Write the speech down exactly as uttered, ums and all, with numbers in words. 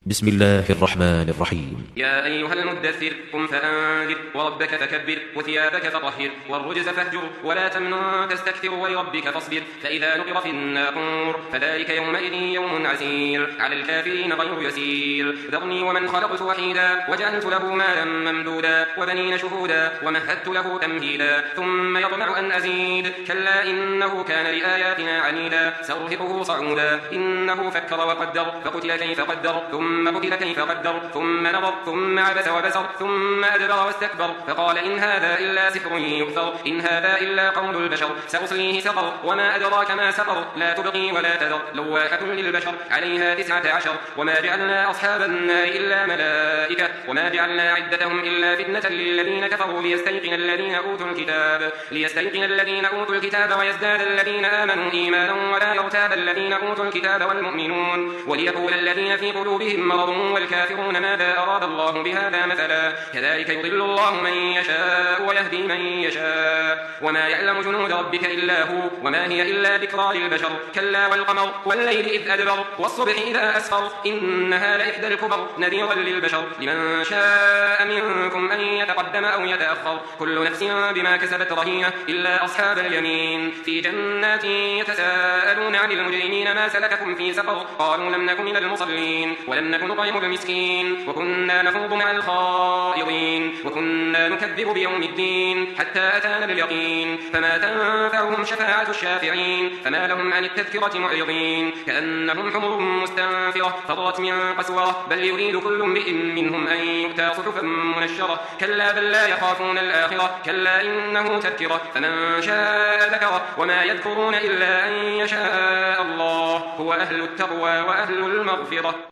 بسم الله الرحمن الرحيم. يا أيها المدثر قم فأنذر وربك فكبر وثيابك فطهر والرجز فاهجر ولا تمنن تستكثر ولربك فاصبر فإذا نقر في الناقور فذلك يومئذ يوم عسير على الكافرين غير يسير ذرني ومن خلقت وحيدا وجعلت له مالا ممدودا وبنين شهودا ومهدت له تمهيدا ثم يطمع أن أزيد كلا إنه كان لآياتنا عنيدا سأرهقه صعودا إنه فكر وقدر فقتل كيف قدر ثم قتل كيف قدر ثم نظر ثم عبس وبسر ثم أدبر واستكبر فقال إن هذا إلا سحر يؤثر إن هذا إلا قول البشر سأصليه سقر وما أدراك ما سقر لا تبقي ولا تذر لواحة للبشر عليها تسعة عشر وما جعلنا أصحاب النار إلا ملائكة وما جعلنا عدتهم إلا فتنة للذين كفروا ليستيقن الذين أوتوا الكتاب ليستيقن الذين أوتوا الكتاب ويزداد الذين آمنوا إيمانا ولا يرتاب الذين أوتوا الكتاب والمؤمنون وليقول الذين في قلوبهم مرض والكافرون ماذا أراد الله بهذا مثلا كذلك يضل الله من يشاء ويهدي من يشاء وما يعلم جنود ربك إلا هو وما هي إلا ذكرى للبشر كلا والقمر والليل إذ أدبر والصبح إذا أسفر إنها لإحدى الكبر نذيرا للبشر لمن شاء منكم أن يتقدم أو يتأخر كل نفس بما كسبت رهينة إلا أصحاب اليمين في جنات يتساءلون عن المجرمين ما سلككم في سقر قالوا لم نكن من المصلين ولم نكن نطعم المسكين وكنا نخوض مع الخائضين وكنا نكذب بيوم الدين حتى أتانا اليقين فما تنفعهم شفاعة الشافعين فما لهم عن التذكرة معرضين كأنهم حمر مستنفرة فرت من قسورة بل يريد كل امرئ منهم أن يؤتى صحفا منشرة كلا بل لا يخافون الآخرة كلا إنه تذكرة فمن شاء ذكره وما يذكرون إلا أن يشاء الله هو أهل التقوى وأهل المغفرة.